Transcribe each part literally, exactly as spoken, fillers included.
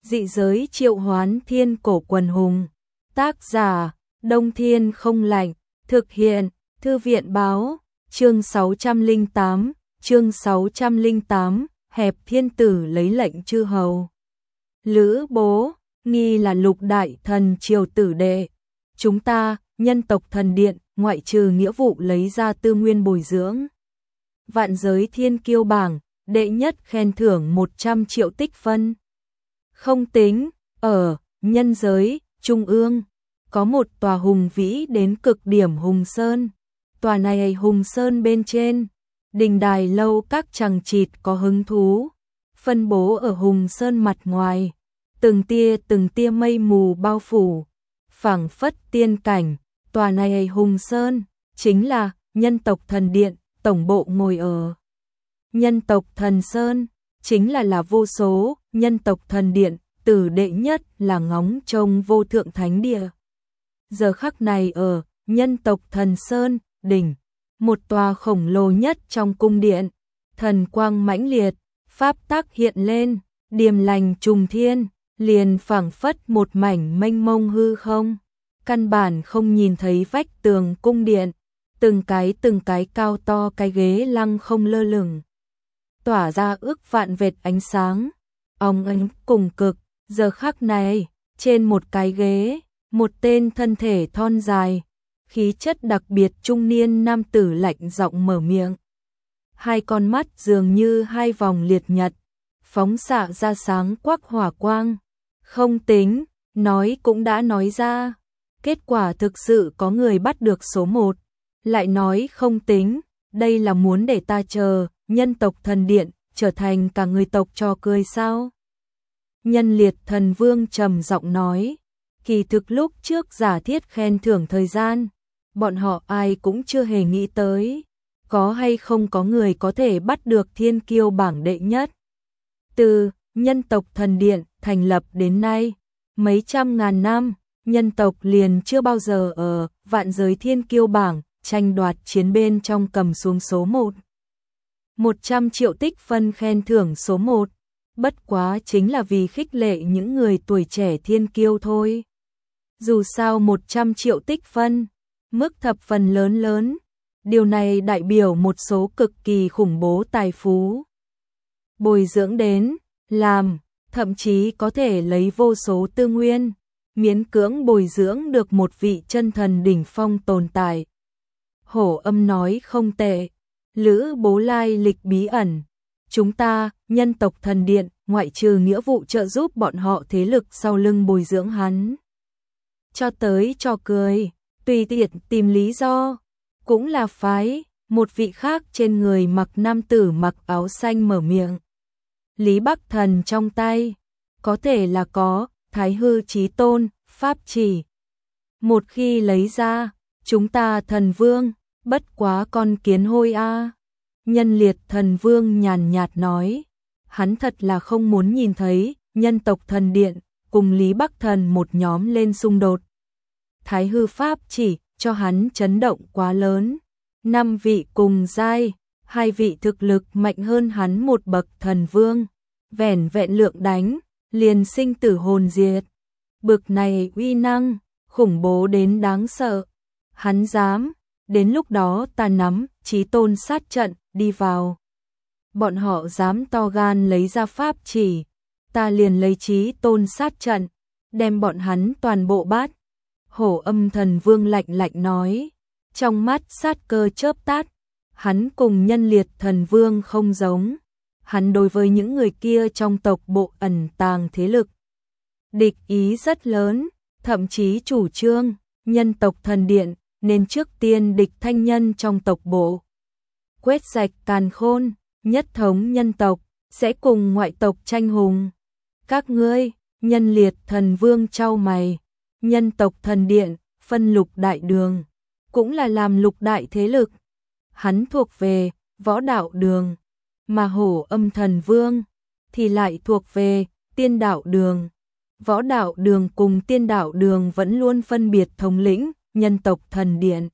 Dị giới triệu hoán thiên cổ quần hùng. Tác giả, Đông Thiên Không Lạnh. Thực hiện, Thư viện Báo. Chương sáu trăm lẻ tám, chương sáu trăm lẻ tám, Hẹp Thiên Tử lấy lệnh chư hầu. Lữ Bố, nghi là lục đại thần triều tử đệ. Chúng ta, nhân tộc thần điện, ngoại trừ nghĩa vụ lấy ra tư nguyên bồi dưỡng. Vạn giới thiên kiêu bảng, đệ nhất khen thưởng một trăm triệu tích phân. Không tính, ở, nhân giới, trung ương, có một tòa hùng vĩ đến cực điểm Hùng Sơn. Tòa này Hùng Sơn bên trên, đình đài lâu các chằng chịt có hứng thú, phân bố ở Hùng Sơn mặt ngoài, từng tia từng tia mây mù bao phủ, phảng phất tiên cảnh. Tòa này Hùng Sơn chính là nhân tộc thần điện, tổng bộ ngồi ở. Nhân tộc thần Sơn chính là là vô số nhân tộc thần điện, tử đệ nhất là ngóng trông vô thượng thánh địa. Giờ khắc này ở nhân tộc thần Sơn đỉnh, một tòa khổng lồ nhất trong cung điện, thần quang mãnh liệt, pháp tắc hiện lên, điềm lành trùng thiên, liền phảng phất một mảnh mênh mông hư không, căn bản không nhìn thấy vách tường cung điện, từng cái từng cái cao to cái ghế lăng không lơ lửng, tỏa ra ước vạn vệt ánh sáng, óng ánh cùng cực. Giờ khắc này, trên một cái ghế, một tên thân thể thon dài, khí chất đặc biệt trung niên nam tử lạnh giọng mở miệng. Hai con mắt dường như hai vòng liệt nhật, phóng xạ ra sáng quắc hỏa quang. Không tính, nói cũng đã nói ra. Kết quả thực sự có người bắt được số một, lại nói không tính, đây là muốn để ta chờ, nhân tộc thần điện, trở thành cả người tộc trò cười sao? Nhân liệt thần vương trầm giọng nói, kỳ thực lúc trước giả thiết khen thưởng thời gian, bọn họ ai cũng chưa hề nghĩ tới, có hay không có người có thể bắt được thiên kiêu bảng đệ nhất. Từ nhân tộc thần điện thành lập đến nay, mấy trăm ngàn năm, nhân tộc liền chưa bao giờ ở vạn giới thiên kiêu bảng tranh đoạt chiến bên trong cầm xuống số một. một trăm triệu tích phân khen thưởng số một. Bất quá chính là vì khích lệ những người tuổi trẻ thiên kiêu thôi. Dù sao một trăm triệu tích phân, mức thập phần lớn lớn, điều này đại biểu một số cực kỳ khủng bố tài phú. Bồi dưỡng đến, làm, thậm chí có thể lấy vô số tư nguyên, miễn cưỡng bồi dưỡng được một vị chân thần đỉnh phong tồn tại. Hổ Âm nói không tệ, Lữ Bố lai lịch bí ẩn. Chúng ta, nhân tộc thần điện, ngoại trừ nghĩa vụ trợ giúp bọn họ thế lực sau lưng bồi dưỡng hắn. Cho tới cho cười, tùy tiện tìm lý do, cũng là phái, một vị khác trên người mặc nam tử mặc áo xanh mở miệng. Lý Bắc Thần trong tay, có thể là có, Thái Hư Chí Tôn, Pháp chỉ. Một khi lấy ra, chúng ta thần vương, bất quá con kiến hôi a. Nhân liệt thần vương nhàn nhạt nói, hắn thật là không muốn nhìn thấy nhân tộc thần điện cùng Lý Bắc Thần một nhóm lên xung đột. Thái hư pháp chỉ cho hắn chấn động quá lớn, năm vị cùng giai, hai vị thực lực mạnh hơn hắn một bậc thần vương, vẻn vẹn lượng đánh, liền sinh tử hồn diệt. Bực này uy năng, khủng bố đến đáng sợ. Hắn dám, đến lúc đó ta nắm Chí Tôn sát trận đi vào. Bọn họ dám to gan lấy ra pháp chỉ, ta liền lấy Chí Tôn sát trận, đem bọn hắn toàn bộ bát. Hổ Âm thần vương lạnh lạnh nói, trong mắt sát cơ chớp tắt. Hắn cùng nhân liệt thần vương không giống, hắn đối với những người kia trong tộc bộ ẩn tàng thế lực địch ý rất lớn, thậm chí chủ trương nhân tộc thần điện nên trước tiên địch thanh nhân trong tộc bộ, quét sạch càn khôn, nhất thống nhân tộc, sẽ cùng ngoại tộc tranh hùng. Các ngươi, nhân liệt thần vương chau mày, nhân tộc thần điện, phân lục đại đường, cũng là làm lục đại thế lực. Hắn thuộc về võ đạo đường, mà Hổ Âm thần vương thì lại thuộc về tiên đạo đường. Võ đạo đường cùng tiên đạo đường vẫn luôn phân biệt thống lĩnh nhân tộc thần điện.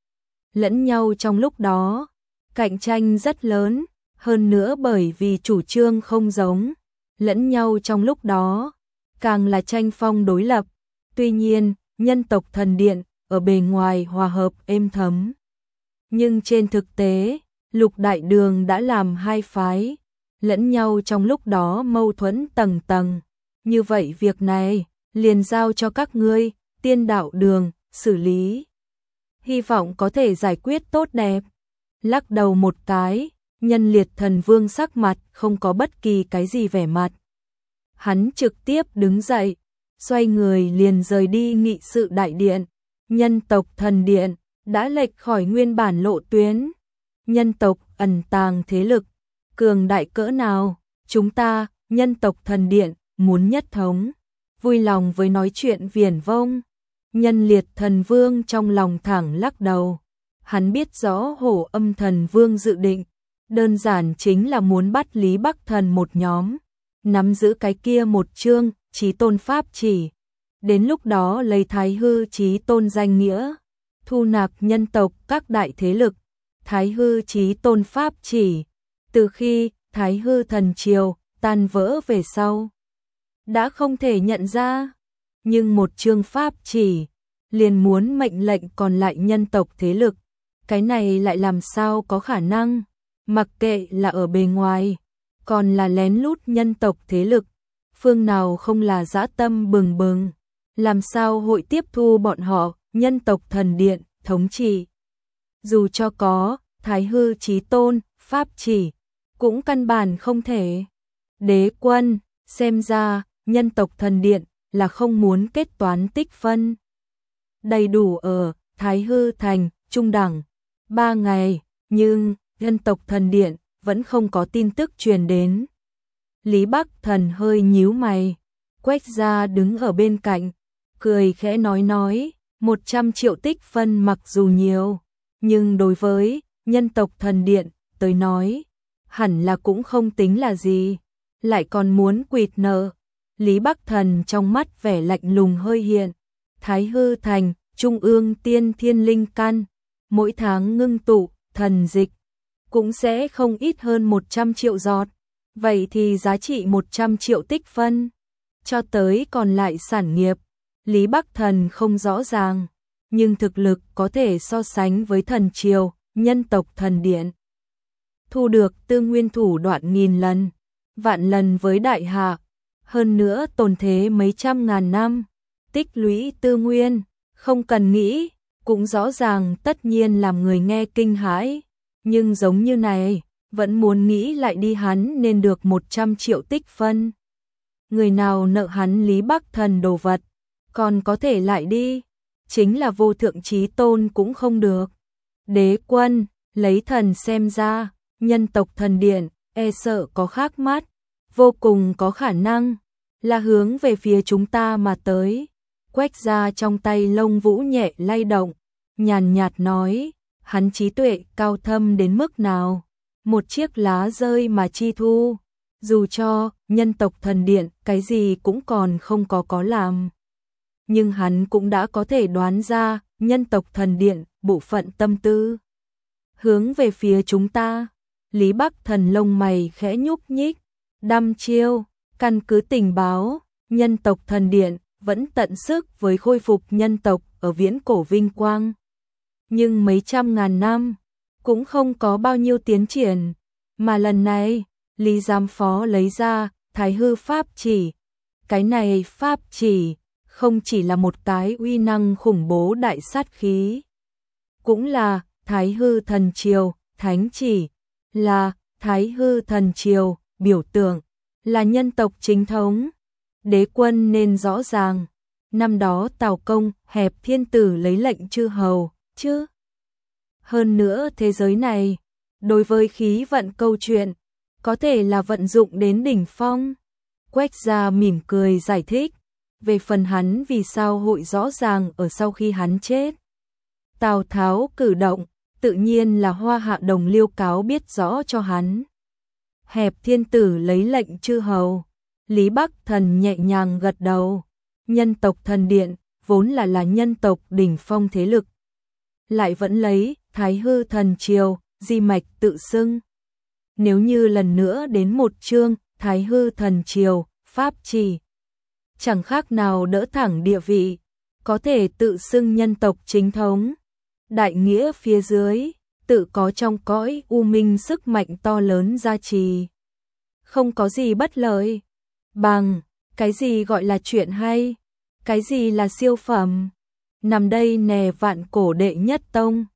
Lẫn nhau trong lúc đó, cạnh tranh rất lớn, hơn nữa bởi vì chủ trương không giống, lẫn nhau trong lúc đó, càng là tranh phong đối lập. Tuy nhiên, nhân tộc thần điện ở bề ngoài hòa hợp êm thấm. Nhưng trên thực tế, Lục Đại Đường đã làm hai phái, lẫn nhau trong lúc đó mâu thuẫn tầng tầng. Như vậy việc này, liền giao cho các ngươi, Tiên Đạo Đường, xử lý. Hy vọng có thể giải quyết tốt đẹp. Lắc đầu một cái, Nhân Liệt Thần Vương sắc mặt không có bất kỳ cái gì vẻ mặt. Hắn trực tiếp đứng dậy, xoay người liền rời đi nghị sự đại điện. Nhân tộc thần điện đã lệch khỏi nguyên bản lộ tuyến. Nhân tộc ẩn tàng thế lực, cường đại cỡ nào, chúng ta, nhân tộc thần điện, muốn nhất thống. Vui lòng với nói chuyện viển vông. Nhân Liệt Thần Vương trong lòng thẳng lắc đầu. Hắn biết rõ Hổ Âm Thần Vương dự định, đơn giản chính là muốn bắt Lý Bắc Thần một nhóm, nắm giữ cái kia một chương Chí Tôn pháp chỉ. Đến lúc đó lấy Thái Hư Chí Tôn danh nghĩa, thu nạp nhân tộc các đại thế lực. Thái Hư Chí Tôn pháp chỉ, từ khi Thái Hư Thần Triều tan vỡ về sau, đã không thể nhận ra, nhưng một chương pháp chỉ liền muốn mệnh lệnh còn lại nhân tộc thế lực, cái này lại làm sao có khả năng, mặc kệ là ở bề ngoài, còn là lén lút nhân tộc thế lực, phương nào không là dã tâm bừng bừng, làm sao hội tiếp thu bọn họ, nhân tộc thần điện, thống trị. Dù cho có Thái Hư Chí Tôn, pháp chỉ, cũng căn bản không thể. Đế quân, xem ra, nhân tộc thần điện là không muốn kết toán tích phân. Đầy đủ ở Thái Hư Thành, trung đẳng, ba ngày, nhưng nhân tộc thần điện vẫn không có tin tức truyền đến. Lý Bắc Thần hơi nhíu mày, Quách Gia đứng ở bên cạnh, cười khẽ nói nói, một trăm triệu tích phân mặc dù nhiều, nhưng đối với nhân tộc thần điện tới nói, hẳn là cũng không tính là gì, lại còn muốn quỵt nợ. Lý Bắc Thần trong mắt vẻ lạnh lùng hơi hiện. Thái Hư Thành, Trung ương tiên thiên linh căn, mỗi tháng ngưng tụ, thần dịch, cũng sẽ không ít hơn một trăm triệu giọt. Vậy thì giá trị một trăm triệu tích phân, cho tới còn lại sản nghiệp, Lý Bắc Thần không rõ ràng, nhưng thực lực có thể so sánh với thần triều, nhân tộc thần điện. Thu được tư nguyên thủ đoạn nghìn lần, vạn lần với đại hạ, hơn nữa tồn thế mấy trăm ngàn năm, tích lũy tư nguyên, không cần nghĩ, cũng rõ ràng tất nhiên làm người nghe kinh hãi, nhưng giống như này, vẫn muốn nghĩ lại đi hắn nên được một trăm triệu tích phân. Người nào nợ hắn Lý Bắc Thần đồ vật, còn có thể lại đi, chính là vô thượng chí tôn cũng không được. Đế quân, lấy thần xem ra, nhân tộc thần điện, e sợ có khác mắt, vô cùng có khả năng, là hướng về phía chúng ta mà tới. Quách Gia trong tay lông vũ nhẹ lay động, nhàn nhạt nói, hắn trí tuệ cao thâm đến mức nào, một chiếc lá rơi mà chi thu, dù cho nhân tộc thần điện cái gì cũng còn không có có làm. Nhưng hắn cũng đã có thể đoán ra nhân tộc thần điện bộ phận tâm tư. Hướng về phía chúng ta, Lý Bắc Thần lông mày khẽ nhúc nhích, đăm chiêu, căn cứ tình báo, nhân tộc thần điện vẫn tận sức với khôi phục nhân tộc ở viễn cổ vinh quang. Nhưng mấy trăm ngàn năm, cũng không có bao nhiêu tiến triển, mà lần này, Lý Giám Phó lấy ra Thái Hư Pháp Chỉ. Cái này Pháp Chỉ, không chỉ là một cái uy năng khủng bố đại sát khí, cũng là Thái Hư Thần Triều, Thánh Chỉ, là Thái Hư Thần Triều, biểu tượng, là nhân tộc chính thống. Đế quân nên rõ ràng, năm đó Tào Công hẹp thiên tử lấy lệnh chư hầu, chứ. Hơn nữa thế giới này, đối với khí vận câu chuyện, có thể là vận dụng đến đỉnh phong. Quách Gia mỉm cười giải thích, về phần hắn vì sao hội rõ ràng ở sau khi hắn chết. Tào Tháo cử động, tự nhiên là Hoa Hạ Đồng Liêu cáo biết rõ cho hắn. Hẹp thiên tử lấy lệnh chư hầu, Lý Bắc Thần nhẹ nhàng gật đầu, nhân tộc thần điện, vốn là là nhân tộc đỉnh phong thế lực. Lại vẫn lấy Thái Hư Thần Triều, di mạch tự xưng. Nếu như lần nữa đến một chương, Thái Hư Thần Triều, Pháp Chỉ, chẳng khác nào đỡ thẳng địa vị, có thể tự xưng nhân tộc chính thống. Đại nghĩa phía dưới, tự có trong cõi u minh sức mạnh to lớn gia trì. Không có gì bất lợi bằng, cái gì gọi là chuyện hay, cái gì là siêu phẩm. Nằm đây nè vạn cổ đệ nhất tông.